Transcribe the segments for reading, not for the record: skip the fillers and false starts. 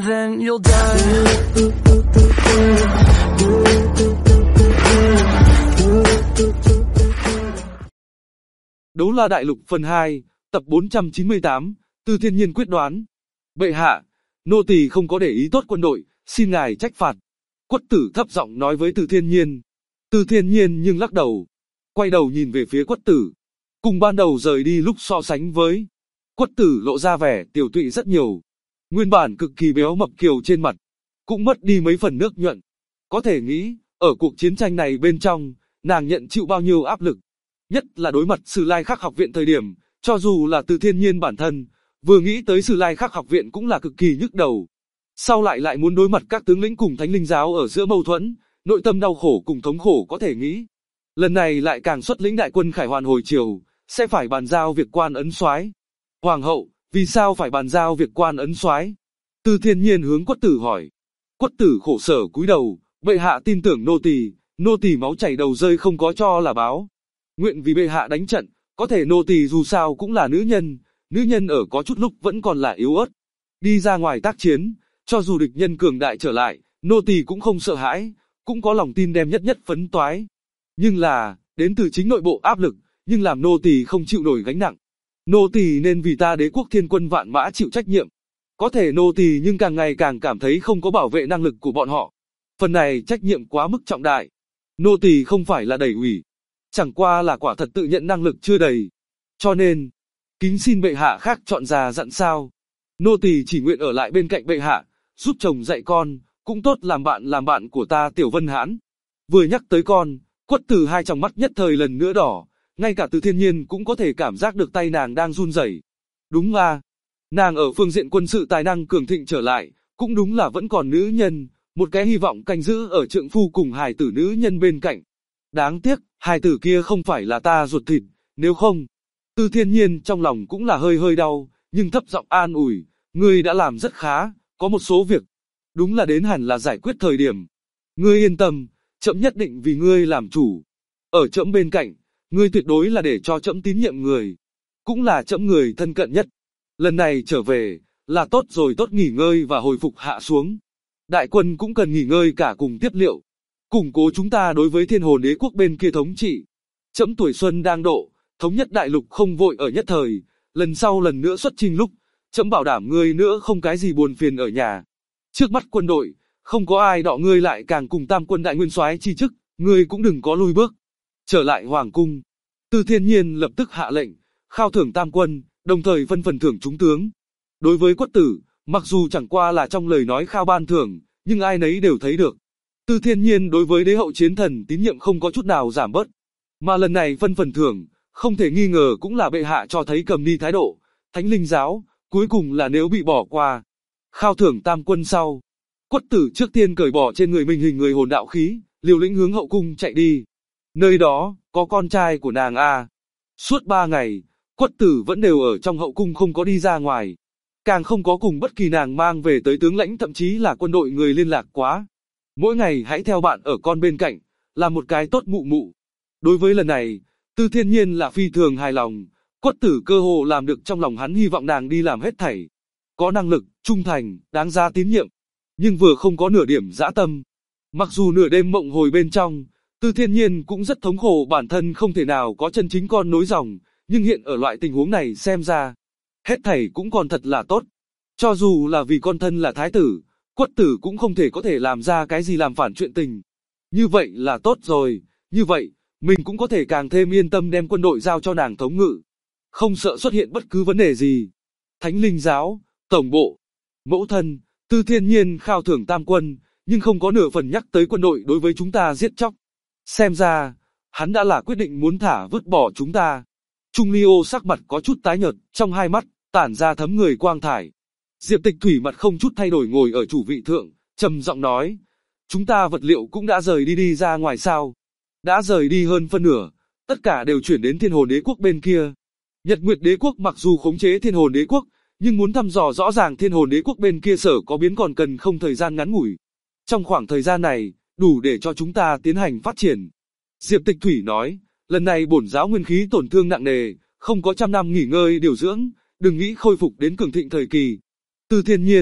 and then you'll die. Đấu La Đại Lục phần 2, tập 498, Từ Thiên Nhiên quyết đoán. Bệ hạ, nô tỳ không có để ý tốt quân đội, xin ngài trách phạt. Quất Tử thấp giọng nói với Từ Thiên Nhiên. Từ Thiên Nhiên nhưng lắc đầu, quay đầu nhìn về phía Quất Tử. Cùng ban đầu rời đi lúc so sánh với, Quất Tử lộ ra vẻ tiều tụy rất nhiều. Nguyên bản cực kỳ béo mập kiều trên mặt, cũng mất đi mấy phần nước nhuận. Có thể nghĩ, ở cuộc chiến tranh này bên trong, nàng nhận chịu bao nhiêu áp lực. Nhất là đối mặt Sử Lai Khắc học viện thời điểm, cho dù là Từ Thiên Nhiên bản thân, vừa nghĩ tới Sử Lai Khắc học viện cũng là cực kỳ nhức đầu. Sau lại muốn đối mặt các tướng lĩnh cùng Thánh Linh giáo ở giữa mâu thuẫn, nội tâm đau khổ cùng thống khổ có thể nghĩ. Lần này lại càng xuất lĩnh đại quân khải hoàn hồi triều, sẽ phải bàn giao việc quan ấn soái. Hoàng hậu, vì sao phải bàn giao việc quan ấn soái? Từ Thiên Nhiên hướng Quất Tử hỏi. Quất Tử khổ sở cúi đầu, bệ hạ tin tưởng nô tỳ máu chảy đầu rơi không có cho là báo. Nguyện vì bệ hạ đánh trận, có thể nô tỳ dù sao cũng là nữ nhân ở có chút lúc vẫn còn là yếu ớt. Đi ra ngoài tác chiến, cho dù địch nhân cường đại trở lại, nô tỳ cũng không sợ hãi, cũng có lòng tin đem nhất phấn toái. Nhưng là, đến từ chính nội bộ áp lực, nhưng làm nô tỳ không chịu nổi gánh nặng. Nô tỳ nên vì ta Đế quốc Thiên Quân vạn mã chịu trách nhiệm. Có thể nô tỳ nhưng càng ngày càng cảm thấy không có bảo vệ năng lực của bọn họ. Phần này trách nhiệm quá mức trọng đại. Nô tỳ không phải là đẩy ủy, chẳng qua là quả thật tự nhận năng lực chưa đầy. Cho nên, kính xin bệ hạ khác chọn già dặn sao. Nô tỳ chỉ nguyện ở lại bên cạnh bệ hạ, giúp chồng dạy con, cũng tốt làm bạn của ta Tiểu Vân Hãn. Vừa nhắc tới con, Quất Tử hai tròng mắt nhất thời lần nữa đỏ, ngay cả Từ Thiên Nhiên cũng có thể cảm giác được tay nàng đang run rẩy. Đúng à, nàng ở phương diện quân sự tài năng cường thịnh trở lại, cũng đúng là vẫn còn nữ nhân, một cái hy vọng canh giữ ở trượng phu cùng hài tử nữ nhân bên cạnh. Đáng tiếc, hài tử kia không phải là ta ruột thịt, nếu không. Từ Thiên Nhiên trong lòng cũng là hơi đau, nhưng thấp giọng an ủi, ngươi đã làm rất khá, có một số việc, đúng là đến hẳn là giải quyết thời điểm. Ngươi yên tâm, trẫm nhất định vì ngươi làm chủ. Ở trẫm bên cạnh, ngươi tuyệt đối là để cho trẫm tín nhiệm người, cũng là trẫm người thân cận nhất. Lần này trở về, là tốt rồi, tốt nghỉ ngơi và hồi phục hạ xuống. Đại quân cũng cần nghỉ ngơi cả cùng tiếp liệu, củng cố chúng ta đối với Thiên Hồn Đế quốc bên kia thống trị. Trẫm tuổi xuân đang độ, thống nhất đại lục không vội ở nhất thời, lần sau lần nữa xuất chinh lúc, trẫm bảo đảm ngươi nữa không cái gì buồn phiền ở nhà. Trước mắt quân đội, không có ai đọ ngươi lại, càng cùng Tam quân đại nguyên soái chi chức, ngươi cũng đừng có lùi bước. Trở lại hoàng cung, Từ Thiên Nhiên lập tức hạ lệnh, khao thưởng Tam quân, đồng thời phân phần thưởng chúng tướng. Đối với Quất Tử, mặc dù chẳng qua là trong lời nói khao ban thưởng, nhưng ai nấy đều thấy được. Từ Thiên Nhiên đối với đế hậu chiến thần tín nhiệm không có chút nào giảm bớt. Mà lần này phân phần thưởng, không thể nghi ngờ cũng là bệ hạ cho thấy cầm ni thái độ. Thánh Linh giáo, cuối cùng là nếu bị bỏ qua. Khao thưởng Tam quân sau, Quất Tử trước tiên cởi bỏ trên người mình hình người hồn đạo khí, liều lĩnh hướng hậu cung chạy đi. Nơi đó, có con trai của nàng a. Suốt 3 ngày, Quất Tử vẫn đều ở trong hậu cung không có đi ra ngoài. Càng không có cùng bất kỳ nàng mang về tới tướng lãnh thậm chí là quân đội người liên lạc quá. Mỗi ngày hãy theo bạn ở con bên cạnh, là một cái tốt mụ mụ. Đối với lần này, Từ Thiên Nhiên là phi thường hài lòng, Quất Tử cơ hồ làm được trong lòng hắn hy vọng nàng đi làm hết thảy. Có năng lực, trung thành, đáng giá tín nhiệm, nhưng vừa không có nửa điểm dã tâm. Mặc dù nửa đêm mộng hồi bên trong, Từ Thiên Nhiên cũng rất thống khổ bản thân không thể nào có chân chính con nối dòng, nhưng hiện ở loại tình huống này xem ra, hết thảy cũng còn thật là tốt. Cho dù là vì con thân là thái tử, Quất Tử cũng không thể có thể làm ra cái gì làm phản chuyện tình. Như vậy là tốt rồi, như vậy, mình cũng có thể càng thêm yên tâm đem quân đội giao cho nàng thống ngự. Không sợ xuất hiện bất cứ vấn đề gì. Thánh Linh giáo, tổng bộ, mẫu thân, Từ Thiên Nhiên khao thưởng Tam quân, nhưng không có nửa phần nhắc tới quân đội đối với chúng ta giết chóc. Xem ra, hắn đã là quyết định muốn thả vứt bỏ chúng ta. Trung Ly Ô sắc mặt có chút tái nhợt, trong hai mắt, tản ra thấm người quang thải. Diệp Tịch Thủy mặt không chút thay đổi ngồi ở chủ vị thượng, trầm giọng nói, chúng ta vật liệu cũng đã rời đi ra ngoài sao? Đã rời đi hơn phân nửa, tất cả đều chuyển đến Thiên Hồn Đế quốc bên kia. Nhật Nguyệt Đế quốc mặc dù khống chế Thiên Hồn Đế quốc, nhưng muốn thăm dò rõ ràng Thiên Hồn Đế quốc bên kia sở có biến còn cần không thời gian ngắn ngủi. Trong khoảng thời gian này, đủ để cho chúng ta tiến hành phát triển. Diệp Tịch Thủy nói, lần này bổn giáo nguyên khí tổn thương nặng nề, không có trăm năm nghỉ ngơi điều dưỡng, đừng nghĩ khôi phục đến cường thịnh thời kỳ. Từ Thiên Nhiên,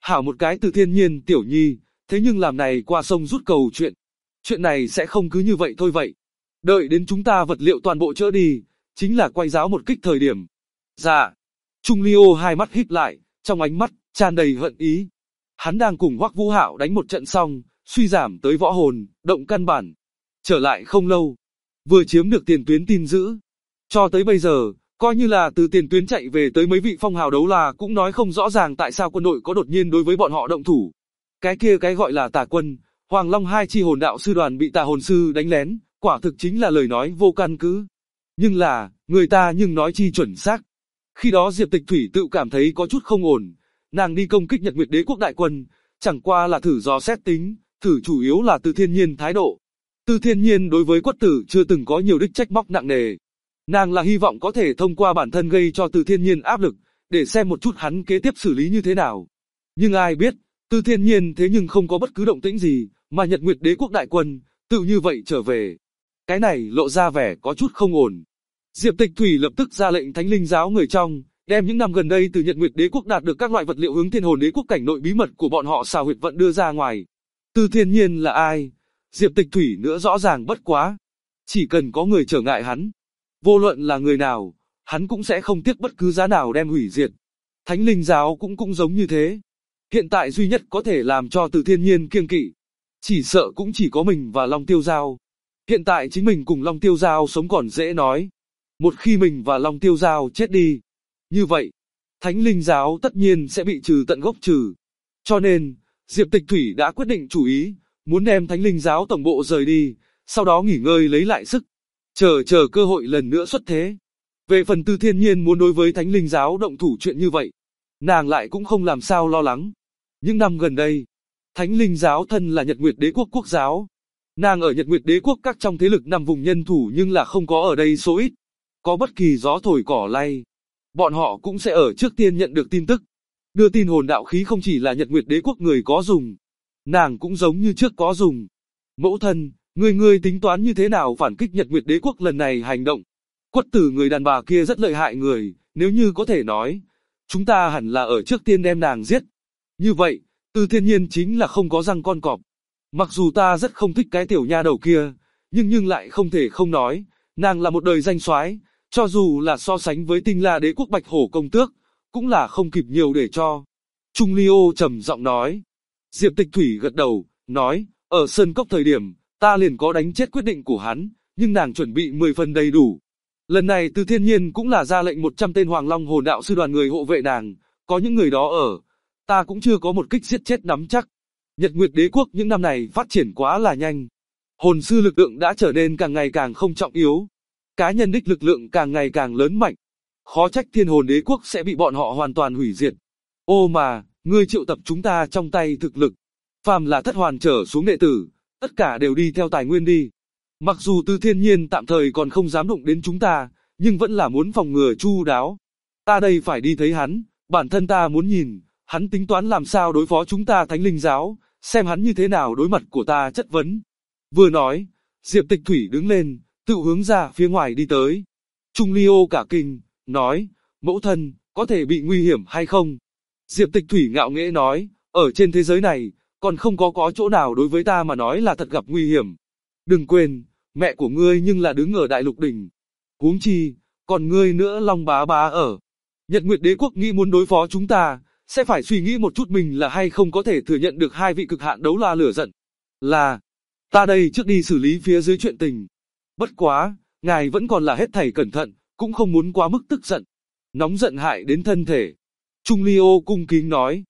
Hảo một cái Từ Thiên Nhiên tiểu nhi, thế nhưng làm này qua sông rút cầu chuyện. Chuyện này sẽ không cứ như vậy thôi vậy. Đợi đến chúng ta vật liệu toàn bộ chỡ đi, chính là quay giáo một kích thời điểm. Dạ. Trung Ly Ô hai mắt híp lại, trong ánh mắt tràn đầy hận ý. Hắn đang cùng Hoắc Vũ Hạo đánh một trận xong, suy giảm tới võ hồn, động căn bản. Trở lại không lâu, vừa chiếm được tiền tuyến tin giữ. Cho tới bây giờ, coi như là từ tiền tuyến chạy về tới mấy vị phong hào đấu la cũng nói không rõ ràng tại sao quân đội có đột nhiên đối với bọn họ động thủ. Cái kia cái gọi là Tà Quân, Hoàng Long hai chi hồn đạo sư đoàn bị Tà Hồn sư đánh lén, quả thực chính là lời nói vô căn cứ. Nhưng là, người ta nhưng nói chi chuẩn xác. Khi đó Diệp Tịch Thủy tự cảm thấy có chút không ổn, nàng đi công kích Nhật Nguyệt Đế quốc đại quân, chẳng qua là thử dò xét tính, thử chủ yếu là Từ Thiên Nhiên thái độ. Từ Thiên Nhiên đối với Quất Tử chưa từng có nhiều đích trách móc nặng nề. Nàng là hy vọng có thể thông qua bản thân gây cho Từ Thiên Nhiên áp lực, để xem một chút hắn kế tiếp xử lý như thế nào. Nhưng ai biết, Từ Thiên Nhiên thế nhưng không có bất cứ động tĩnh gì, mà Nhật Nguyệt Đế quốc đại quân, tự như vậy trở về. Cái này lộ ra vẻ có chút không ổn. Diệp Tịch Thủy lập tức ra lệnh Thánh Linh giáo người trong, đem những năm gần đây từ Nhật Nguyệt Đế quốc đạt được các loại vật liệu hướng Thiên Hồn Đế quốc cảnh nội bí mật của bọn họ xào huyệt vận đưa ra ngoài. Từ Thiên Nhiên là ai? Diệp Tịch Thủy nữa rõ ràng bất quá. Chỉ cần có người trở ngại hắn, vô luận là người nào, hắn cũng sẽ không tiếc bất cứ giá nào đem hủy diệt. Thánh Linh giáo cũng giống như thế. Hiện tại duy nhất có thể làm cho Từ Thiên Nhiên kiêng kỵ, chỉ sợ cũng chỉ có mình và Long Tiêu Giao. Hiện tại chính mình cùng Long Tiêu Giao sống còn dễ nói. Một khi mình và Long Tiêu Giao chết đi, như vậy, Thánh Linh giáo tất nhiên sẽ bị trừ tận gốc trừ. Cho nên, Diệp Tịch Thủy đã quyết định chủ ý, muốn đem Thánh Linh giáo tổng bộ rời đi, sau đó nghỉ ngơi lấy lại sức, chờ cơ hội lần nữa xuất thế. Về phần Từ Thiên Nhiên muốn đối với Thánh Linh giáo động thủ chuyện như vậy, nàng lại cũng không làm sao lo lắng. Những năm gần đây, Thánh Linh giáo thân là Nhật Nguyệt Đế quốc quốc giáo. Nàng ở Nhật Nguyệt Đế quốc các trong thế lực nằm vùng nhân thủ nhưng là không có ở đây số ít. Có bất kỳ gió thổi cỏ lay, bọn họ cũng sẽ ở trước tiên nhận được tin tức. Đưa tin hồn đạo khí không chỉ là Nhật Nguyệt Đế quốc người có dùng, nàng cũng giống như trước có dùng. Mẫu thân, ngươi tính toán như thế nào phản kích Nhật Nguyệt Đế quốc lần này hành động? Quất Tử người đàn bà kia rất lợi hại người, nếu như có thể nói, chúng ta hẳn là ở trước tiên đem nàng giết. Như vậy, Từ Thiên Nhiên chính là không có răng con cọp. Mặc dù ta rất không thích cái tiểu nha đầu kia, nhưng lại không thể không nói, nàng là một đời danh soái, cho dù là so sánh với Tinh La Đế quốc Bạch Hổ công tước, cũng là không kịp nhiều để cho. Trung Ly Ô trầm giọng nói. Diệp Tịch Thủy gật đầu, nói, ở Sơn Cốc thời điểm, ta liền có đánh chết quyết định của hắn, nhưng nàng chuẩn bị 10 phần đầy đủ. Lần này Từ Thiên Nhiên cũng là ra lệnh 100 tên Hoàng Long hồn đạo sư đoàn người hộ vệ nàng, có những người đó ở, ta cũng chưa có một kích giết chết nắm chắc. Nhật Nguyệt Đế quốc những năm này phát triển quá là nhanh. Hồn sư lực lượng đã trở nên càng ngày càng không trọng yếu. Cá nhân đích lực lượng càng ngày càng lớn mạnh. Khó trách Thiên Hồn Đế quốc sẽ bị bọn họ hoàn toàn hủy diệt. Ô mà, ngươi triệu tập chúng ta trong tay thực lực. Phàm là thất hoàn trở xuống đệ tử, tất cả đều đi theo tài nguyên đi. Mặc dù Từ Thiên Nhiên tạm thời còn không dám đụng đến chúng ta, nhưng vẫn là muốn phòng ngừa chu đáo. Ta đây phải đi thấy hắn, bản thân ta muốn nhìn, hắn tính toán làm sao đối phó chúng ta Thánh Linh giáo, xem hắn như thế nào đối mặt của ta chất vấn. Vừa nói, Diệp Tịch Thủy đứng lên, tự hướng ra phía ngoài đi tới. Trung Ly Ô cả kinh, nói, mẫu thân, có thể bị nguy hiểm hay không? Diệp Tịch Thủy ngạo nghễ nói, ở trên thế giới này, còn không có chỗ nào đối với ta mà nói là thật gặp nguy hiểm. Đừng quên, mẹ của ngươi nhưng là đứng ở Đại Lục đỉnh. Huống chi, còn ngươi nữa Long bá bá ở. Nhật Nguyệt Đế quốc nghĩ muốn đối phó chúng ta, sẽ phải suy nghĩ một chút mình là hay không có thể thừa nhận được hai vị cực hạn đấu la lửa giận. Là, ta đây trước đi xử lý phía dưới chuyện tình. Bất quá, ngài vẫn còn là hết thảy cẩn thận, cũng không muốn quá mức tức giận. Nóng giận hại đến thân thể. Trung Ly Ô cung kính nói.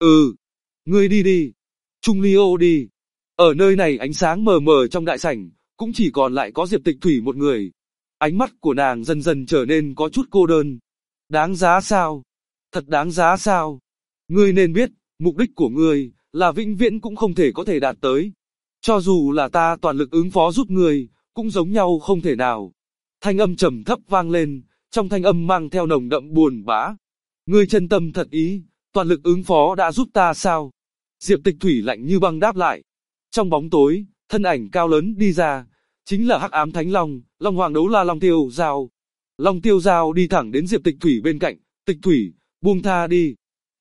Ngươi đi đi. Trung Ly Ô đi. Ở nơi này ánh sáng mờ mờ trong đại sảnh, cũng chỉ còn lại có Diệp Tịch Thủy một người. Ánh mắt của nàng dần dần trở nên có chút cô đơn. Đáng giá sao? Thật đáng giá sao? Ngươi nên biết, mục đích của ngươi, là vĩnh viễn cũng không thể có thể đạt tới. Cho dù là ta toàn lực ứng phó giúp ngươi, cũng giống nhau không thể nào. Thanh âm trầm thấp vang lên, trong thanh âm mang theo nồng đậm buồn bã. Ngươi chân tâm thật ý, toàn lực ứng phó đã giúp ta sao? Diệp Tịch Thủy lạnh như băng đáp lại. Trong bóng tối, thân ảnh cao lớn đi ra, chính là Hắc Ám Thánh Long, Long Hoàng đấu la Long Tiêu Giao. Long Tiêu Giao đi thẳng đến Diệp Tịch Thủy bên cạnh, Tịch Thủy, buông tha đi.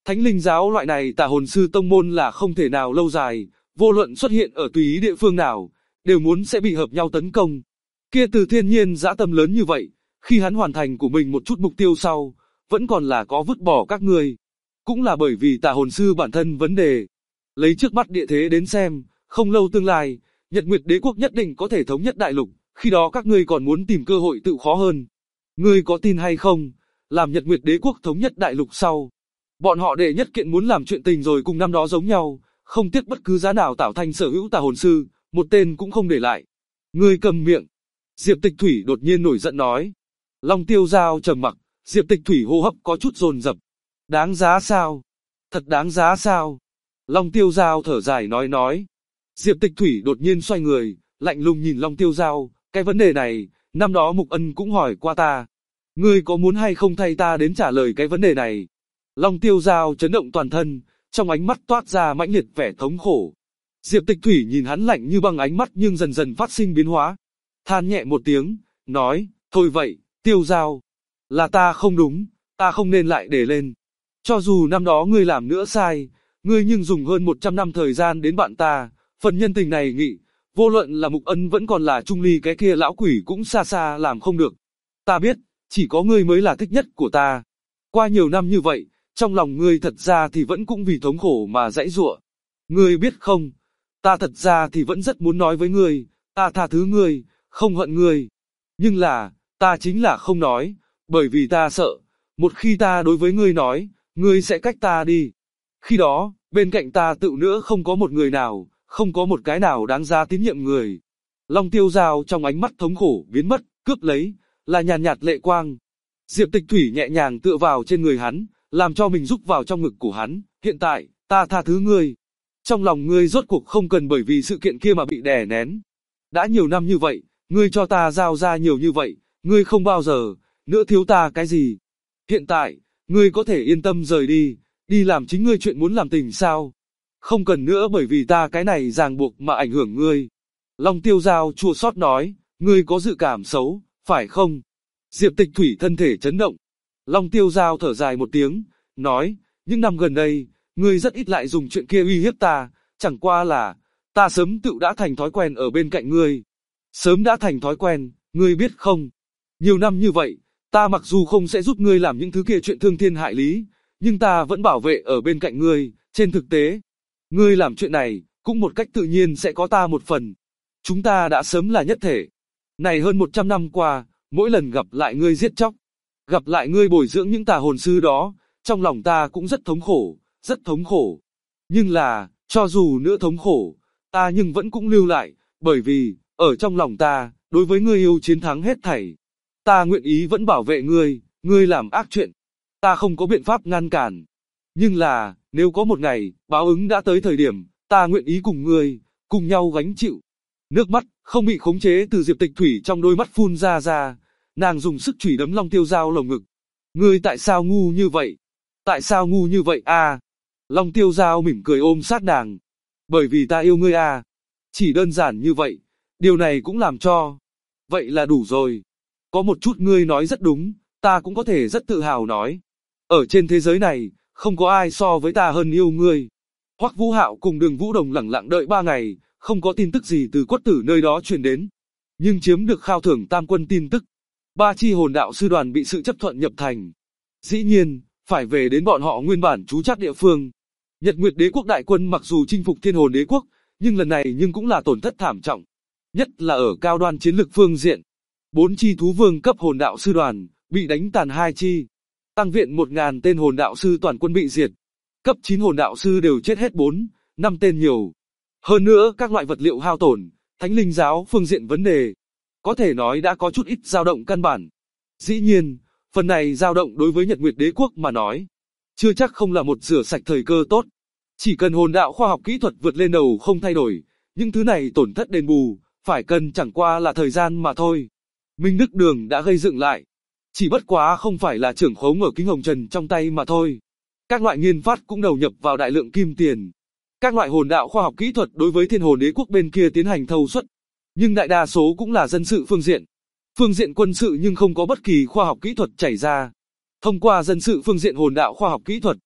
Thánh linh giáo loại này tà hồn sư tông môn là không thể nào lâu dài, vô luận xuất hiện ở tùy ý địa phương nào, đều muốn sẽ bị hợp nhau tấn công. Kia Từ Thiên Nhiên dã tâm lớn như vậy, khi hắn hoàn thành của mình một chút mục tiêu sau, vẫn còn là có vứt bỏ các ngươi. Cũng là bởi vì tà hồn sư bản thân vấn đề. Lấy trước mắt địa thế đến xem, không lâu tương lai, Nhật Nguyệt Đế quốc nhất định có thể thống nhất đại lục, khi đó các ngươi còn muốn tìm cơ hội tự khó hơn. Ngươi có tin hay không, làm Nhật Nguyệt Đế quốc thống nhất đại lục sau, bọn họ đệ nhất kiện muốn làm chuyện tình rồi cùng năm đó giống nhau, không tiếc bất cứ giá nào tạo thành sở hữu tà hồn sư, một tên cũng không để lại. Ngươi cầm miệng. Diệp Tịch Thủy đột nhiên nổi giận nói. Long Tiêu Giao trầm mặc, Diệp Tịch Thủy hô hấp có chút dồn dập. Đáng giá sao? Thật đáng giá sao? Long Tiêu Giao thở dài nói. Diệp Tịch Thủy đột nhiên xoay người, lạnh lùng nhìn Long Tiêu Giao, cái vấn đề này, năm đó Mục Ân cũng hỏi qua ta. Ngươi có muốn hay không thay ta đến trả lời cái vấn đề này? Long Tiêu Giao chấn động toàn thân, trong ánh mắt toát ra mãnh liệt vẻ thống khổ. Diệp Tịch Thủy nhìn hắn lạnh như băng ánh mắt nhưng dần dần phát sinh biến hóa. Than nhẹ một tiếng, nói, thôi vậy, Tiêu Giao, là ta không đúng, ta không nên lại để lên. Cho dù năm đó ngươi làm nữa sai, ngươi nhưng dùng hơn 100 năm thời gian đến bạn ta, phần nhân tình này nghị, vô luận là Mục Ân vẫn còn là Trung Ly cái kia lão quỷ cũng xa xa làm không được. Ta biết, chỉ có ngươi mới là thích nhất của ta. Qua nhiều năm như vậy, trong lòng ngươi thật ra thì vẫn cũng vì thống khổ mà dãy giụa. Ngươi biết không, ta thật ra thì vẫn rất muốn nói với ngươi, ta tha thứ ngươi, không hận ngươi. Nhưng là, ta chính là không nói, bởi vì ta sợ, một khi ta đối với ngươi nói, ngươi sẽ cách ta đi. Khi đó, bên cạnh ta tự nữa không có một người nào, không có một cái nào đáng giá tín nhiệm người. Long Tiêu Giao trong ánh mắt thống khổ biến mất, cướp lấy, là nhàn nhạt lệ quang. Diệp Tịch Thủy nhẹ nhàng tựa vào trên người hắn, làm cho mình rúc vào trong ngực của hắn. Hiện tại, ta tha thứ ngươi. Trong lòng ngươi rốt cuộc không cần bởi vì sự kiện kia mà bị đè nén. Đã nhiều năm như vậy, ngươi cho ta giao ra nhiều như vậy, ngươi không bao giờ nữa thiếu ta cái gì. Hiện tại, ngươi có thể yên tâm rời đi, đi làm chính ngươi chuyện muốn làm tình sao. Không cần nữa bởi vì ta cái này ràng buộc mà ảnh hưởng ngươi. Long Tiêu Giao chua xót nói, ngươi có dự cảm xấu, phải không? Diệp Tịch Thủy thân thể chấn động. Long Tiêu Giao thở dài một tiếng, nói, những năm gần đây, ngươi rất ít lại dùng chuyện kia uy hiếp ta, chẳng qua là, ta sớm tự đã thành thói quen ở bên cạnh ngươi. Sớm đã thành thói quen, ngươi biết không? Nhiều năm như vậy, ta mặc dù không sẽ giúp ngươi làm những thứ kia chuyện thương thiên hại lý, nhưng ta vẫn bảo vệ ở bên cạnh ngươi, trên thực tế. Ngươi làm chuyện này, cũng một cách tự nhiên sẽ có ta một phần. Chúng ta đã sớm là nhất thể. Này hơn 100 năm qua, mỗi lần gặp lại ngươi giết chóc, gặp lại ngươi bồi dưỡng những tà hồn sư đó, trong lòng ta cũng rất thống khổ, rất thống khổ. Nhưng là, cho dù nữa thống khổ, ta nhưng vẫn cũng lưu lại, bởi vì, ở trong lòng ta, đối với ngươi yêu chiến thắng hết thảy. Ta nguyện ý vẫn bảo vệ ngươi, ngươi làm ác chuyện. Ta không có biện pháp ngăn cản. Nhưng là, nếu có một ngày, báo ứng đã tới thời điểm, ta nguyện ý cùng ngươi, cùng nhau gánh chịu. Nước mắt, không bị khống chế từ Diệp Tịch Thủy trong đôi mắt phun ra, nàng dùng sức chủy đấm Long Tiêu Giao lồng ngực. Ngươi tại sao ngu như vậy? Tại sao ngu như vậy a? Long Tiêu Giao mỉm cười ôm sát nàng. Bởi vì ta yêu ngươi a. Chỉ đơn giản như vậy, điều này cũng làm cho. Vậy là đủ rồi. Có một chút ngươi nói rất đúng, ta cũng có thể rất tự hào nói. Ở trên thế giới này, không có ai so với ta hơn yêu ngươi. Hoắc Vũ Hạo cùng Đường Vũ Đồng lẳng lặng đợi 3 ngày, không có tin tức gì từ Quất Tử nơi đó truyền đến. Nhưng chiếm được khao thưởng tam quân tin tức. 3 chi hồn đạo sư đoàn bị sự chấp thuận nhập thành. Dĩ nhiên, phải về đến bọn họ nguyên bản trú chắc địa phương. Nhật Nguyệt Đế quốc đại quân mặc dù chinh phục Thiên Hồn Đế quốc, nhưng lần này cũng là tổn thất thảm trọng. Nhất là ở cao đoan chiến lực phương diện. 4 chi thú vương cấp hồn đạo sư đoàn, bị đánh tàn 2 chi. Tăng viện 1000 tên hồn đạo sư toàn quân bị diệt. Cấp 9 hồn đạo sư đều chết hết 5 tên nhiều. Hơn nữa các loại vật liệu hao tổn, thánh linh giáo phương diện vấn đề. Có thể nói đã có chút ít dao động căn bản. Dĩ nhiên, phần này dao động đối với Nhật Nguyệt Đế quốc mà nói, chưa chắc không là một rửa sạch thời cơ tốt. Chỉ cần hồn đạo khoa học kỹ thuật vượt lên đầu không thay đổi, những thứ này tổn thất đền bù, phải cần chẳng qua là thời gian mà thôi. Minh Đức Đường đã gây dựng lại. Chỉ bất quá không phải là trưởng khống ở Kính Hồng Trần trong tay mà thôi. Các loại nghiên phát cũng đầu nhập vào đại lượng kim tiền. Các loại hồn đạo khoa học kỹ thuật đối với Thiên Hồn Đế quốc bên kia tiến hành thâu xuất. Nhưng đại đa số cũng là dân sự phương diện. Phương diện quân sự nhưng không có bất kỳ khoa học kỹ thuật chảy ra. Thông qua dân sự phương diện hồn đạo khoa học kỹ thuật,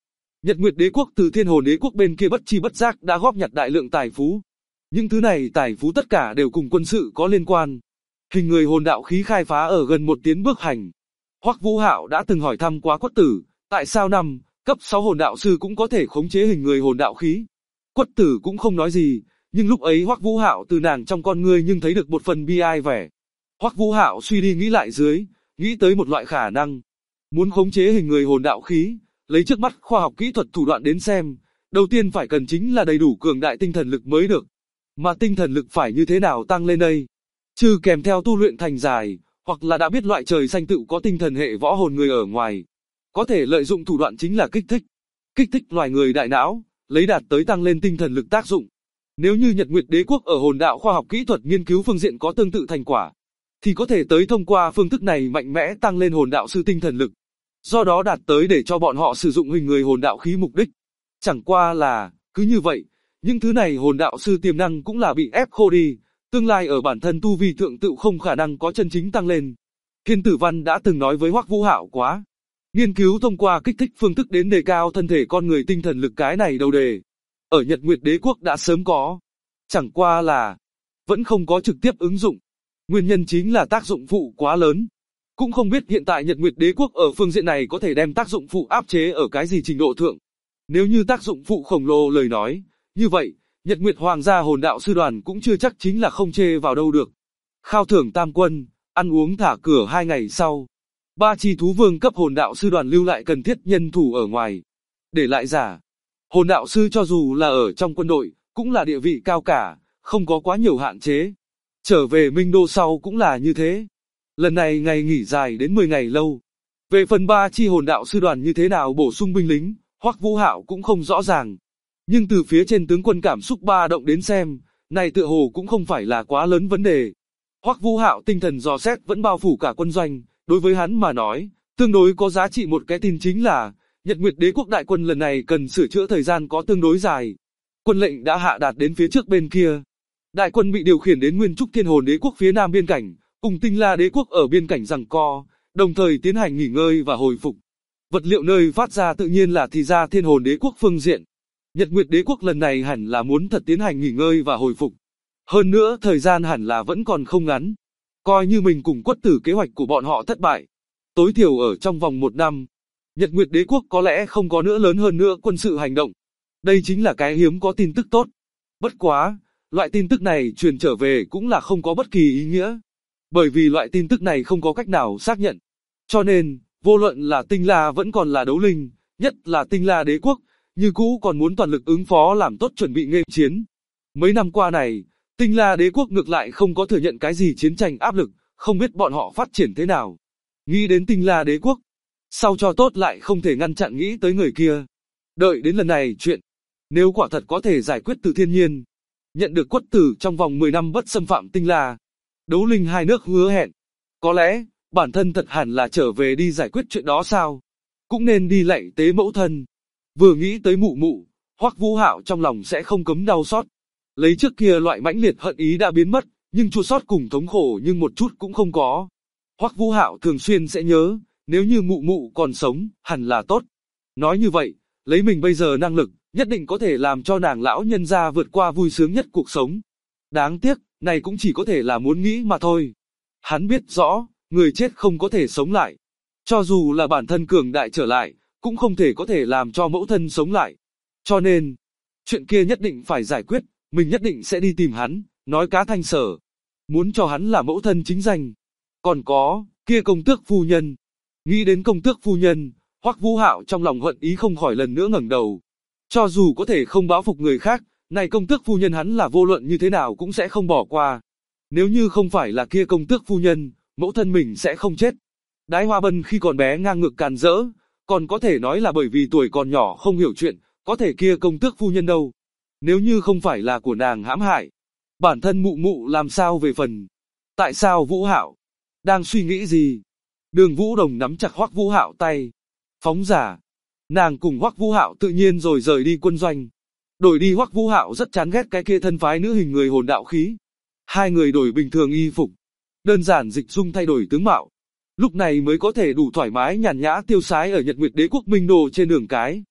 Nhật Nguyệt Đế quốc từ Thiên Hồn Đế quốc bên kia bất chi bất giác đã góp nhặt đại lượng tài phú. Những thứ này tài phú tất cả đều cùng quân sự có liên quan. Hình người hồn đạo khí khai phá ở gần một tiến bước hành. Hoắc Vũ Hạo đã từng hỏi thăm quá Quất Tử, tại sao cấp 6 hồn đạo sư cũng có thể khống chế hình người hồn đạo khí. Quất Tử cũng không nói gì, nhưng lúc ấy Hoắc Vũ Hạo từ nàng trong con ngươi nhưng thấy được một phần bi ai vẻ. Hoắc Vũ Hạo suy đi nghĩ lại dưới, nghĩ tới một loại khả năng. Muốn khống chế hình người hồn đạo khí, lấy trước mắt khoa học kỹ thuật thủ đoạn đến xem, đầu tiên phải cần chính là đầy đủ cường đại tinh thần lực mới được. Mà tinh thần lực phải như thế nào tăng lên đây? Trừ kèm theo tu luyện thành dài, hoặc là đã biết loại trời xanh tự có tinh thần hệ võ hồn người ở ngoài. Có thể lợi dụng thủ đoạn chính là kích thích. Kích thích loài người đại não, lấy đạt tới tăng lên tinh thần lực tác dụng. Nếu như Nhật Nguyệt Đế quốc ở hồn đạo khoa học kỹ thuật nghiên cứu phương diện có tương tự thành quả, thì có thể tới thông qua phương thức này mạnh mẽ tăng lên hồn đạo sư tinh thần lực. Do đó đạt tới để cho bọn họ sử dụng hình người hồn đạo khí mục đích. Chẳng qua là, cứ như vậy, những thứ này hồn đạo sư tiềm năng cũng là bị ép khô đi, tương lai ở bản thân tu vi thượng tự không khả năng có chân chính tăng lên. Thiên Tử Văn đã từng nói với Hoắc Vũ Hạo quá, nghiên cứu thông qua kích thích phương thức đến đề cao thân thể con người tinh thần lực cái này đầu đề. Ở Nhật Nguyệt Đế quốc đã sớm có, chẳng qua là vẫn không có trực tiếp ứng dụng. Nguyên nhân chính là tác dụng phụ quá lớn. Cũng không biết hiện tại Nhật Nguyệt Đế quốc ở phương diện này có thể đem tác dụng phụ áp chế ở cái gì trình độ thượng. Nếu như tác dụng phụ khổng lồ lời nói, như vậy, Nhật Nguyệt Hoàng gia hồn đạo sư đoàn cũng chưa chắc chính là không chê vào đâu được. Khao thưởng tam quân, ăn uống thả cửa 2 ngày sau. 3 chi thú vương cấp hồn đạo sư đoàn lưu lại cần thiết nhân thủ ở ngoài. Để lại giả, hồn đạo sư cho dù là ở trong quân đội, cũng là địa vị cao cả, không có quá nhiều hạn chế. Trở về Minh Đô sau cũng là như thế. Lần này ngày nghỉ dài đến 10 ngày lâu. Về phần 3 chi hồn đạo sư đoàn như thế nào bổ sung binh lính, Hoắc Vũ Hạo cũng không rõ ràng. Nhưng từ phía trên tướng quân cảm xúc ba động đến xem, này tựa hồ cũng không phải là quá lớn vấn đề. Hoắc Vũ Hạo tinh thần dò xét vẫn bao phủ cả quân doanh, đối với hắn mà nói, tương đối có giá trị một cái tin chính là, Nhật Nguyệt Đế quốc đại quân lần này cần sửa chữa thời gian có tương đối dài. Quân lệnh đã hạ đạt đến phía trước bên kia. Đại quân bị điều khiển đến Nguyên Trúc Thiên Hồn Đế quốc phía nam biên cảnh, cùng Tinh La Đế quốc ở biên cảnh giằng co, đồng thời tiến hành nghỉ ngơi và hồi phục. Vật liệu nơi phát ra tự nhiên là thì ra Thiên Hồn Đế quốc phương diện. Nhật Nguyệt Đế quốc lần này hẳn là muốn thật tiến hành nghỉ ngơi và hồi phục. Hơn nữa thời gian hẳn là vẫn còn không ngắn. Coi như mình cùng Quất Tử kế hoạch của bọn họ thất bại. Tối thiểu ở trong vòng 1 năm, Nhật Nguyệt Đế quốc có lẽ không có nữa lớn hơn nữa quân sự hành động. Đây chính là cái hiếm có tin tức tốt. Bất quá, loại tin tức này truyền trở về cũng là không có bất kỳ ý nghĩa. Bởi vì loại tin tức này không có cách nào xác nhận. Cho nên, vô luận là Tinh La vẫn còn là đấu linh, nhất là Tinh La Đế quốc, như cũ còn muốn toàn lực ứng phó làm tốt chuẩn bị nghênh chiến. Mấy năm qua này, Tinh La Đế quốc ngược lại không có thừa nhận cái gì chiến tranh áp lực, không biết bọn họ phát triển thế nào. Nghĩ đến Tinh La Đế quốc, sau cho tốt lại không thể ngăn chặn nghĩ tới người kia. Đợi đến lần này chuyện, nếu quả thật có thể giải quyết từ thiên nhiên, nhận được Quất Tử trong vòng 10 năm bất xâm phạm Tinh La, đấu linh hai nước hứa hẹn, có lẽ, bản thân thật hẳn là trở về đi giải quyết chuyện đó sao? Cũng nên đi lạy tế mẫu thân. Vừa nghĩ tới mụ mụ, Hoắc Vũ Hạo trong lòng sẽ không cấm đau xót. Lấy trước kia loại mãnh liệt hận ý đã biến mất, nhưng chua xót cùng thống khổ nhưng một chút cũng không có. Hoắc Vũ Hạo thường xuyên sẽ nhớ, nếu như mụ mụ còn sống, hẳn là tốt. Nói như vậy, lấy mình bây giờ năng lực, nhất định có thể làm cho nàng lão nhân gia vượt qua vui sướng nhất cuộc sống. Đáng tiếc, này cũng chỉ có thể là muốn nghĩ mà thôi. Hắn biết rõ, người chết không có thể sống lại. Cho dù là bản thân cường đại trở lại, cũng không thể có thể làm cho mẫu thân sống lại. Cho nên, chuyện kia nhất định phải giải quyết, mình nhất định sẽ đi tìm hắn, nói cá thanh sở. Muốn cho hắn là mẫu thân chính danh. Còn có, kia công tước phu nhân. Nghĩ đến công tước phu nhân, Hoắc Vũ Hạo trong lòng hận ý không khỏi lần nữa ngẩng đầu. Cho dù có thể không báo phục người khác, này công tước phu nhân hắn là vô luận như thế nào cũng sẽ không bỏ qua. Nếu như không phải là kia công tước phu nhân, mẫu thân mình sẽ không chết. Đái Hoa Bân khi còn bé ngang ngược càn rỡ, còn có thể nói là bởi vì tuổi còn nhỏ không hiểu chuyện, có thể kia công tước phu nhân đâu. Nếu như không phải là của nàng hãm hại, bản thân mụ mụ làm sao về phần. Tại sao Vũ Hạo đang suy nghĩ gì? Đường Vũ Đồng nắm chặt Hoắc Vũ Hạo tay. Phóng giả. Nàng cùng Hoắc Vũ Hạo tự nhiên rồi rời đi quân doanh. Đổi đi Hoắc Vũ Hạo rất chán ghét cái kia thân phái nữ hình người hồn đạo khí. Hai người đổi bình thường y phục. Đơn giản dịch dung thay đổi tướng mạo. Lúc này mới có thể đủ thoải mái nhàn nhã tiêu sái ở Nhật Nguyệt Đế quốc Minh Đô trên đường cái.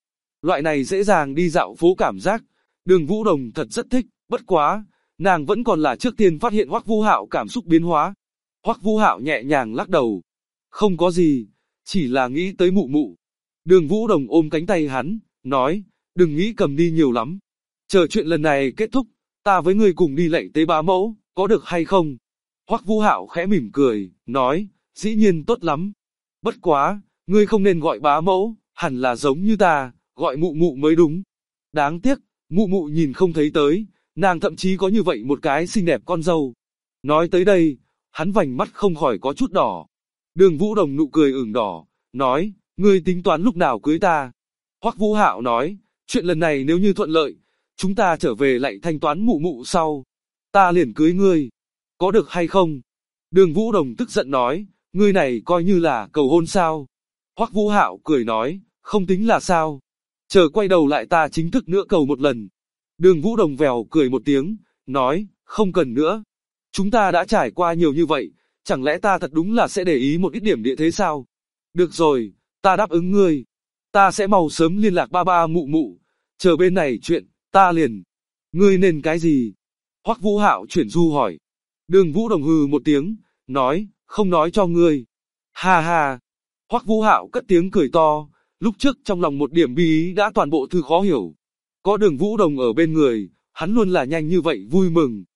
Loại này dễ dàng đi dạo phố cảm giác, Đường Vũ Đồng thật rất thích, bất quá, nàng vẫn còn là trước tiên phát hiện Hoắc Vũ Hạo cảm xúc biến hóa. Hoắc Vũ Hạo nhẹ nhàng lắc đầu. Không có gì, chỉ là nghĩ tới mụ mụ. Đường Vũ Đồng ôm cánh tay hắn, nói, đừng nghĩ cầm đi nhiều lắm. Chờ chuyện lần này kết thúc, ta với ngươi cùng đi lạy tế bá mẫu, có được hay không? Hoắc Vũ Hạo khẽ mỉm cười, nói, dĩ nhiên tốt lắm. Bất quá, ngươi không nên gọi bá mẫu, hẳn là giống như ta, gọi mụ mụ mới đúng. Đáng tiếc, mụ mụ nhìn không thấy tới, nàng thậm chí có như vậy một cái xinh đẹp con dâu. Nói tới đây, hắn vành mắt không khỏi có chút đỏ. Đường Vũ Đồng nụ cười ửng đỏ, nói, ngươi tính toán lúc nào cưới ta? Hoắc Vũ Hạo nói, chuyện lần này nếu như thuận lợi, chúng ta trở về lại thanh toán mụ mụ sau. Ta liền cưới ngươi. Có được hay không? Đường Vũ Đồng tức giận nói, ngươi này coi như là cầu hôn sao? Hoắc Vũ Hạo cười nói, không tính là sao? Chờ quay đầu lại ta chính thức nữa cầu một lần. Đường Vũ Đồng vèo cười một tiếng, nói, không cần nữa. Chúng ta đã trải qua nhiều như vậy, chẳng lẽ ta thật đúng là sẽ để ý một ít điểm địa thế sao? Được rồi, ta đáp ứng ngươi. Ta sẽ mau sớm liên lạc ba ba mụ mụ. Chờ bên này chuyện, ta liền. Ngươi nên cái gì? Hoắc Vũ Hạo chuyển du hỏi. Đường Vũ Đồng hừ một tiếng, nói, không nói cho ngươi. Ha ha. Hoắc Vũ Hạo cất tiếng cười to, lúc trước trong lòng một điểm bí ý đã toàn bộ thư khó hiểu. Có Đường Vũ Đồng ở bên người, hắn luôn là nhanh như vậy vui mừng.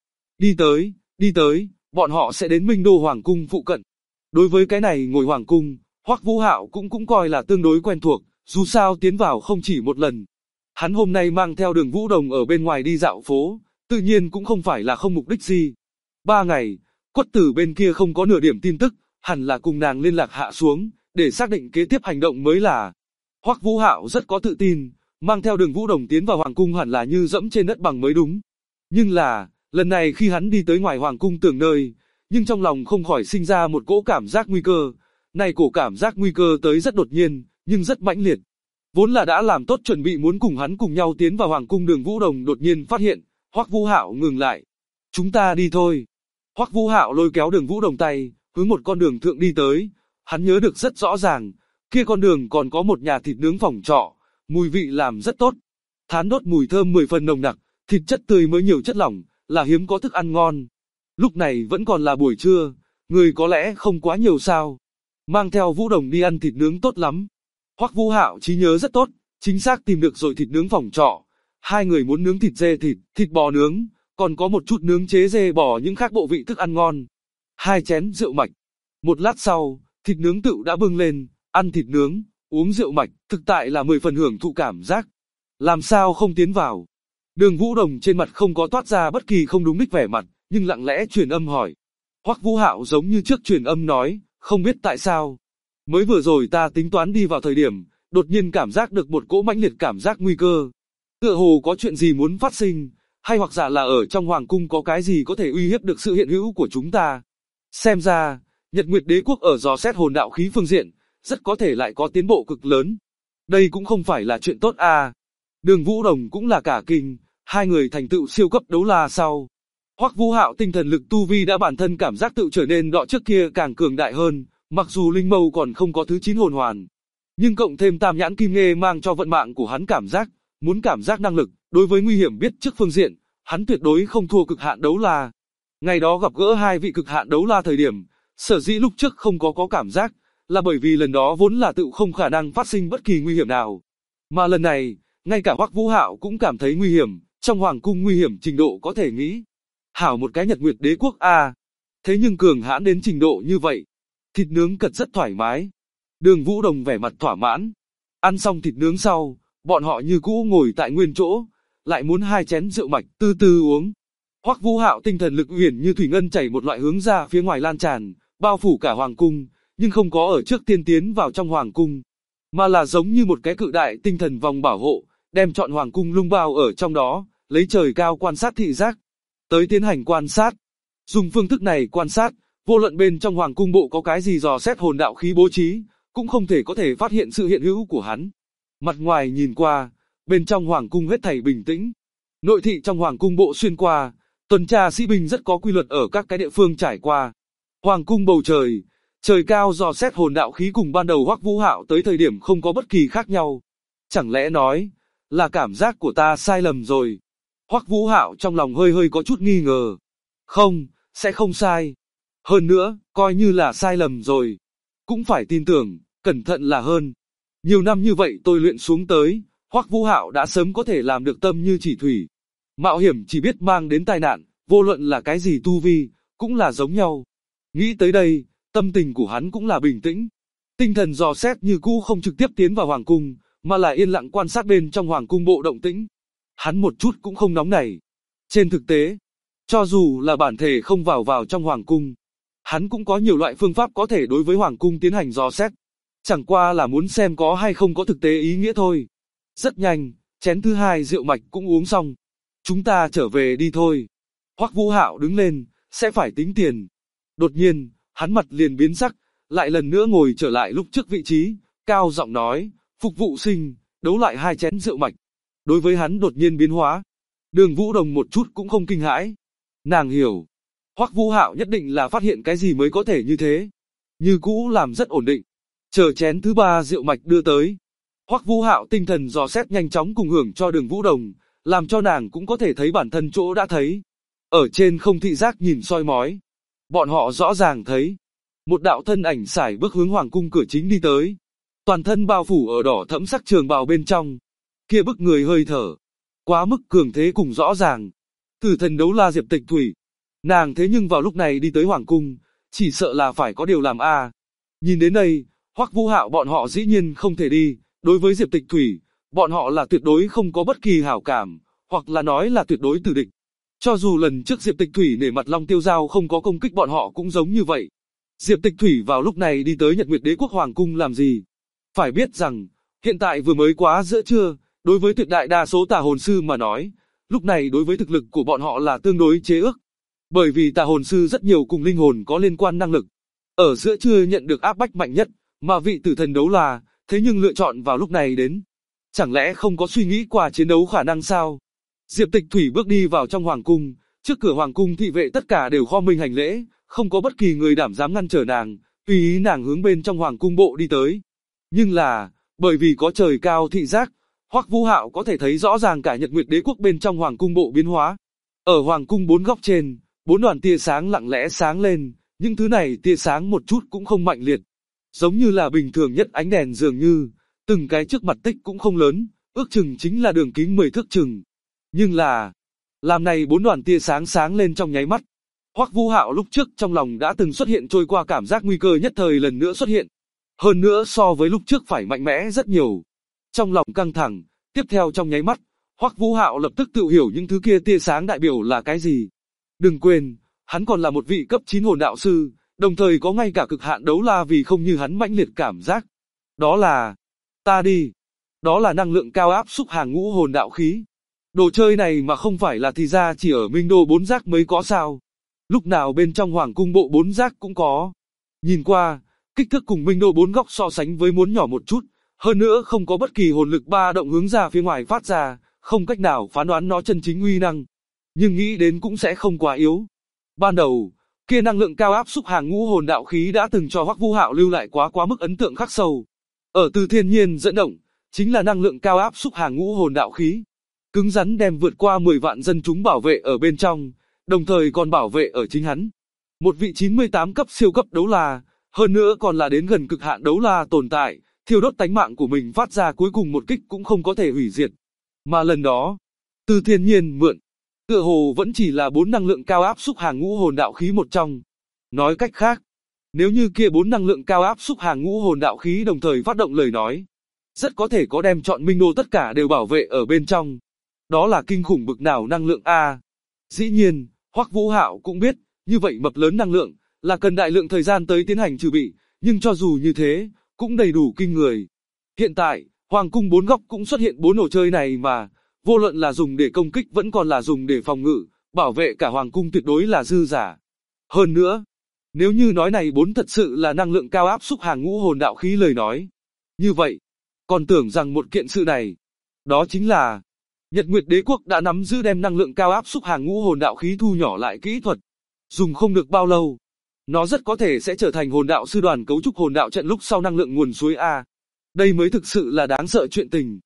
Đi tới, bọn họ sẽ đến Minh Đô Hoàng Cung phụ cận. Đối với cái này ngồi Hoàng Cung, Hoắc Vũ Hạo cũng coi là tương đối quen thuộc, dù sao tiến vào không chỉ một lần. Hắn hôm nay mang theo Đường Vũ Đồng ở bên ngoài đi dạo phố, tự nhiên cũng không phải là không mục đích gì. 3 ngày, Quất Tử bên kia không có nửa điểm tin tức, hẳn là cùng nàng liên lạc hạ xuống, để xác định kế tiếp hành động mới là. Hoắc Vũ Hạo rất có tự tin, mang theo Đường Vũ Đồng tiến vào Hoàng Cung hẳn là như dẫm trên đất bằng mới đúng. Nhưng là, lần này khi hắn đi tới ngoài Hoàng Cung tường nơi, nhưng trong lòng không khỏi sinh ra một cỗ cảm giác nguy cơ. Này cổ cảm giác nguy cơ tới rất đột nhiên, nhưng rất mãnh liệt. Vốn là đã làm tốt chuẩn bị muốn cùng hắn cùng nhau tiến vào Hoàng Cung, Đường Vũ Đồng đột nhiên phát hiện, Hoắc Vũ Hạo ngừng lại. Chúng ta đi thôi. Hoắc Vũ Hạo lôi kéo Đường Vũ Đồng tay, hướng một con đường thượng đi tới. Hắn nhớ được rất rõ ràng, kia con đường còn có một nhà thịt nướng phòng trọ, mùi vị làm rất tốt. Thán đốt mùi thơm 10 phần nồng nặc, thịt chất tươi mới nhiều chất lỏng, là hiếm có thức ăn ngon. Lúc này vẫn còn là buổi trưa, người có lẽ không quá nhiều sao. Mang theo Vũ Đồng đi ăn thịt nướng tốt lắm. Hoắc Vũ Hạo trí nhớ rất tốt, chính xác tìm được rồi thịt nướng phòng trọ. Hai người muốn nướng thịt dê thịt bò nướng, còn có một chút nướng chế dê bò những khác bộ vị thức ăn ngon. 2 chén rượu mạch. Một lát sau, thịt nướng tựu đã bưng lên, ăn thịt nướng, uống rượu mạch, thực tại là 10 phần hưởng thụ cảm giác. Làm sao không tiến vào? Đường Vũ Đồng trên mặt không có toát ra bất kỳ không đúng đích vẻ mặt, nhưng lặng lẽ truyền âm hỏi. Hoắc Vũ Hạo giống như trước truyền âm nói, không biết tại sao. Mới vừa rồi ta tính toán đi vào thời điểm, đột nhiên cảm giác được một cỗ mãnh liệt cảm giác nguy cơ. Tựa hồ có chuyện gì muốn phát sinh, hay hoặc giả là ở trong Hoàng Cung có cái gì có thể uy hiếp được sự hiện hữu của chúng ta. Xem ra, Nhật Nguyệt Đế Quốc ở dò xét hồn đạo khí phương diện, rất có thể lại có tiến bộ cực lớn. Đây cũng không phải là chuyện tốt à. Đường Vũ Đồng cũng là cả kinh, hai người thành tựu siêu cấp đấu la sau. Hoắc Vũ Hạo tinh thần lực tu vi đã bản thân cảm giác tự trở nên đọ trước kia càng cường đại hơn, mặc dù linh mâu còn không có thứ 9 hồn hoàn. Nhưng cộng thêm tam nhãn kim nghe mang cho vận mạng của hắn cảm giác, muốn cảm giác năng lực, đối với nguy hiểm biết trước phương diện, hắn tuyệt đối không thua cực hạn đấu la. Ngày đó gặp gỡ hai vị cực hạn đấu la thời điểm, sở dĩ lúc trước không có cảm giác, là bởi vì lần đó vốn là tự không khả năng phát sinh bất kỳ nguy hiểm nào. Mà lần này, ngay cả Hoắc Vũ Hạo cũng cảm thấy nguy hiểm, trong Hoàng Cung nguy hiểm trình độ có thể nghĩ. Hảo một cái Nhật Nguyệt Đế Quốc a, thế nhưng cường hãn đến trình độ như vậy. Thịt nướng cật rất thoải mái. Đường Vũ Đồng vẻ mặt thỏa mãn. Ăn xong thịt nướng sau, bọn họ như cũ ngồi tại nguyên chỗ, lại muốn 2 chén rượu mạch từ từ uống. Hoắc Vũ Hạo tinh thần lực uyển như thủy ngân chảy một loại hướng ra phía ngoài lan tràn, bao phủ cả Hoàng Cung, nhưng không có ở trước tiên tiến vào trong Hoàng Cung, mà là giống như một cái cự đại tinh thần vòng bảo hộ, đem trọn Hoàng Cung lung bao ở trong đó, lấy trời cao quan sát thị giác, tới tiến hành quan sát. Dùng phương thức này quan sát, vô luận bên trong Hoàng Cung bộ có cái gì dò xét hồn đạo khí bố trí, cũng không thể có thể phát hiện sự hiện hữu của hắn. Mặt ngoài nhìn qua, bên trong Hoàng Cung hết thảy bình tĩnh. Nội thị trong Hoàng Cung bộ xuyên qua, tuần tra sĩ binh rất có quy luật ở các cái địa phương trải qua. Hoàng Cung bầu trời, trời cao dò xét hồn đạo khí cùng ban đầu Hoắc Vũ Hạo tới thời điểm không có bất kỳ khác nhau. Chẳng lẽ nói, là cảm giác của ta sai lầm rồi. Hoắc Vũ Hạo trong lòng hơi hơi có chút nghi ngờ. Không, sẽ không sai. Hơn nữa, coi như là sai lầm rồi. Cũng phải tin tưởng, cẩn thận là hơn. Nhiều năm như vậy tôi luyện xuống tới, Hoắc Vũ Hạo đã sớm có thể làm được tâm như chỉ thủy. Mạo hiểm chỉ biết mang đến tai nạn, vô luận là cái gì tu vi, cũng là giống nhau. Nghĩ tới đây, tâm tình của hắn cũng là bình tĩnh. Tinh thần dò xét như cũ không trực tiếp tiến vào hoàng cung, mà là yên lặng quan sát bên trong hoàng cung bộ động tĩnh. Hắn một chút cũng không nóng nảy. Trên thực tế, cho dù là bản thể không vào trong hoàng cung, hắn cũng có nhiều loại phương pháp có thể đối với hoàng cung tiến hành dò xét. Chẳng qua là muốn xem có hay không có thực tế ý nghĩa thôi. Rất nhanh, chén thứ hai rượu mạch cũng uống xong. Chúng ta trở về đi thôi. Hoắc Vũ Hạo đứng lên, sẽ phải tính tiền. Đột nhiên, hắn mặt liền biến sắc, lại lần nữa ngồi trở lại lúc trước vị trí, cao giọng nói, phục vụ sinh, đấu lại 2 chén rượu mạch. Đối với hắn đột nhiên biến hóa, Đường Vũ Đồng một chút cũng không kinh hãi. Nàng hiểu, Hoắc Vũ Hạo nhất định là phát hiện cái gì mới có thể như thế. Như cũ làm rất ổn định. Chờ chén thứ 3 rượu mạch đưa tới. Hoắc Vũ Hạo tinh thần dò xét nhanh chóng cùng hưởng cho Đường Vũ Đồng, làm cho nàng cũng có thể thấy bản thân chỗ đã thấy. Ở trên không thị giác nhìn soi mói. Bọn họ rõ ràng thấy. Một đạo thân ảnh sải bước hướng hoàng cung cửa chính đi tới. Toàn thân bao phủ ở đỏ thẫm sắc trường bào bên trong. Kia bức người hơi thở. Quá mức cường thế cùng rõ ràng. Tử thần đấu la Diệp Tịch Thủy. Nàng thế nhưng vào lúc này đi tới hoàng cung, chỉ sợ là phải có điều làm a. Nhìn đến đây, Hoắc Vũ Hạo bọn họ dĩ nhiên không thể đi. Đối với Diệp Tịch Thủy, bọn họ là tuyệt đối không có bất kỳ hảo cảm, hoặc là nói là tuyệt đối tử địch. Cho dù lần trước Diệp Tịch Thủy nể mặt Long Tiêu Giao không có công kích bọn họ cũng giống như vậy. Diệp Tịch Thủy vào lúc này đi tới Nhật Nguyệt Đế Quốc Hoàng Cung làm gì? Phải biết rằng, hiện tại vừa mới quá giữa trưa, đối với tuyệt đại đa số tà hồn sư mà nói, lúc này đối với thực lực của bọn họ là tương đối chế ước. Bởi vì tà hồn sư rất nhiều cùng linh hồn có liên quan năng lực. Ở giữa trưa nhận được áp bách mạnh nhất, mà vị tử thần đấu là, thế nhưng lựa chọn vào lúc này đến. Chẳng lẽ không có suy nghĩ qua chiến đấu khả năng sao? Diệp Tịch Thủy bước đi vào trong hoàng cung, trước cửa hoàng cung thị vệ tất cả đều khom mình hành lễ, không có bất kỳ người đảm dám ngăn trở nàng, tùy ý nàng hướng bên trong hoàng cung bộ đi tới. Nhưng là, bởi vì có trời cao thị giác, Hoắc Vũ Hạo có thể thấy rõ ràng cả Nhật Nguyệt Đế Quốc bên trong hoàng cung bộ biến hóa. Ở hoàng cung 4 góc trên, 4 đoàn tia sáng lặng lẽ sáng lên, những thứ này tia sáng một chút cũng không mạnh liệt, giống như là bình thường nhất ánh đèn dường như, từng cái trước mặt tích cũng không lớn, ước chừng chính là đường kính 10 thước chừng. Nhưng là, làm này 4 đoàn tia sáng sáng lên trong nháy mắt. Hoắc Vũ Hạo lúc trước trong lòng đã từng xuất hiện trôi qua cảm giác nguy cơ nhất thời lần nữa xuất hiện. Hơn nữa so với lúc trước phải mạnh mẽ rất nhiều. Trong lòng căng thẳng, tiếp theo trong nháy mắt, Hoắc Vũ Hạo lập tức tự hiểu những thứ kia tia sáng đại biểu là cái gì. Đừng quên, hắn còn là một vị cấp 9 hồn đạo sư, đồng thời có ngay cả cực hạn đấu la vì không như hắn mãnh liệt cảm giác. Đó là, ta đi. Đó là năng lượng cao áp xúc hàng ngũ hồn đạo khí. Đồ chơi này mà không phải là thì ra chỉ ở Minh Đô 4 giác mới có sao. Lúc nào bên trong hoàng cung bộ 4 giác cũng có. Nhìn qua, kích thước cùng Minh Đô 4 góc so sánh với muốn nhỏ một chút, hơn nữa không có bất kỳ hồn lực ba động hướng ra phía ngoài phát ra, không cách nào phán đoán nó chân chính uy năng. Nhưng nghĩ đến cũng sẽ không quá yếu. Ban đầu, kia năng lượng cao áp xúc hàng ngũ hồn đạo khí đã từng cho Hoắc Vũ Hạo lưu lại quá mức ấn tượng khắc sâu. Ở Từ Thiên Nhiên dẫn động, chính là năng lượng cao áp xúc hàng ngũ hồn đạo khí. Cứng rắn đem vượt qua 10 vạn dân chúng bảo vệ ở bên trong, đồng thời còn bảo vệ ở chính hắn. Một vị 98 cấp siêu cấp đấu la, hơn nữa còn là đến gần cực hạn đấu la tồn tại, thiêu đốt tánh mạng của mình phát ra cuối cùng một kích cũng không có thể hủy diệt. Mà lần đó, Từ Thiên Nhiên mượn, tựa hồ vẫn chỉ là 4 năng lượng cao áp xúc hàng ngũ hồn đạo khí một trong. Nói cách khác, nếu như kia 4 năng lượng cao áp xúc hàng ngũ hồn đạo khí đồng thời phát động lời nói, rất có thể có đem chọn Minh Đô tất cả đều bảo vệ ở bên trong. Đó là kinh khủng bực nào năng lượng a. Dĩ nhiên, Hoắc Vũ Hạo cũng biết, như vậy mập lớn năng lượng, là cần đại lượng thời gian tới tiến hành trừ bị, nhưng cho dù như thế, cũng đầy đủ kinh người. Hiện tại, hoàng cung 4 góc cũng xuất hiện 4 đồ chơi này mà, vô luận là dùng để công kích vẫn còn là dùng để phòng ngự, bảo vệ cả hoàng cung tuyệt đối là dư giả. Hơn nữa, nếu như nói này 4 thật sự là năng lượng cao áp xúc hàng ngũ hồn đạo khí lời nói, như vậy, còn tưởng rằng một kiện sự này, đó chính là Nhật Nguyệt Đế Quốc đã nắm giữ đem năng lượng cao áp xúc hàng ngũ hồn đạo khí thu nhỏ lại kỹ thuật. Dùng không được bao lâu, nó rất có thể sẽ trở thành hồn đạo sư đoàn cấu trúc hồn đạo trận lúc sau năng lượng nguồn suối A. Đây mới thực sự là đáng sợ chuyện tình.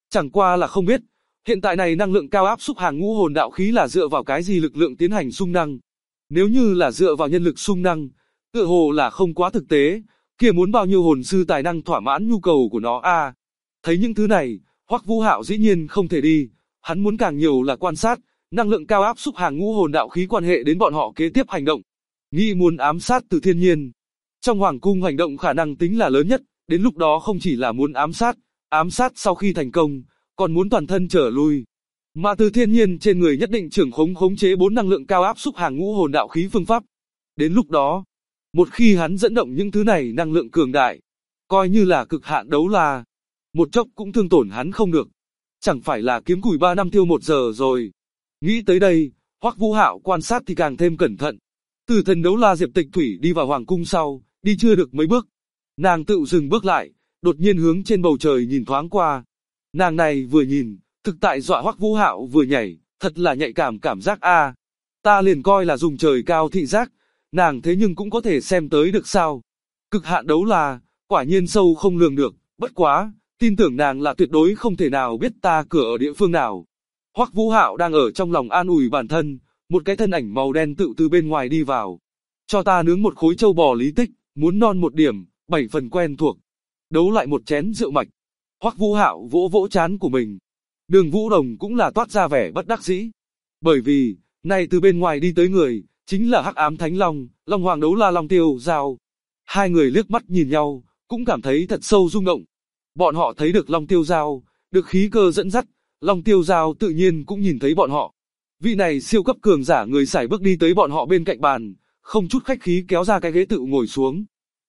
Chẳng qua là không biết, hiện tại này năng lượng cao áp xúc hàng ngũ hồn đạo khí là dựa vào cái gì lực lượng tiến hành xung năng. Nếu như là dựa vào nhân lực xung năng, tựa hồ là không quá thực tế, kia muốn bao nhiêu hồn sư tài năng thỏa mãn nhu cầu của nó a. Thấy những thứ này, Hoắc Vũ Hạo dĩ nhiên không thể đi, hắn muốn càng nhiều là quan sát, năng lượng cao áp xúc hàng ngũ hồn đạo khí quan hệ đến bọn họ kế tiếp hành động. Nghĩ muốn ám sát Từ Thiên Nhiên. Trong hoàng cung hành động khả năng tính là lớn nhất, đến lúc đó không chỉ là muốn ám sát sau khi thành công, còn muốn toàn thân trở lui. Mà Từ Thiên Nhiên trên người nhất định khống chế 4 năng lượng cao áp xúc hàng ngũ hồn đạo khí phương pháp. Đến lúc đó, một khi hắn dẫn động những thứ này năng lượng cường đại, coi như là cực hạn đấu la, một chốc cũng thương tổn hắn không được. Chẳng phải là kiếm củi 3 năm tiêu 1 giờ rồi. Nghĩ tới đây, Hoắc Vũ Hạo quan sát thì càng thêm cẩn thận. Từ thần đấu la Diệp Tịch Thủy đi vào hoàng cung sau, đi chưa được mấy bước, nàng tự dừng bước lại, đột nhiên hướng trên bầu trời nhìn thoáng qua. Nàng này vừa nhìn, thực tại dọa Hoắc Vũ Hạo vừa nhảy, thật là nhạy cảm giác a. Ta liền coi là dùng trời cao thị giác, nàng thế nhưng cũng có thể xem tới được sao? Cực hạn đấu la, quả nhiên sâu không lường được, bất quá, tin tưởng nàng là tuyệt đối không thể nào biết ta cửa ở địa phương nào. Hoắc Vũ Hạo đang ở trong lòng an ủi bản thân, một cái thân ảnh màu đen tự từ bên ngoài đi vào. Cho ta nướng một khối châu bò lý tích, muốn non một điểm, 7 phần quen thuộc. Đấu lại một chén rượu mạch. Hoắc Vũ Hạo vỗ vỗ trán của mình. Đường Vũ Đồng cũng là toát ra vẻ bất đắc dĩ. Bởi vì, này từ bên ngoài đi tới người, chính là Hắc Ám Thánh Long, Long Hoàng đấu la Long Tiêu Giao. Hai người liếc mắt nhìn nhau, cũng cảm thấy thật sâu rung động. Bọn họ thấy được Long Tiêu Giao, được khí cơ dẫn dắt, Long Tiêu Giao tự nhiên cũng nhìn thấy bọn họ. Vị này siêu cấp cường giả người sải bước đi tới bọn họ bên cạnh bàn, không chút khách khí kéo ra cái ghế tự ngồi xuống.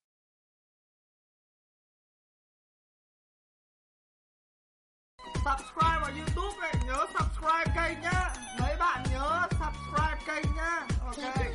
Subscribe vào YouTube này, nhớ subscribe kênh nhá. Mấy bạn nhớ subscribe kênh nhá. Ok.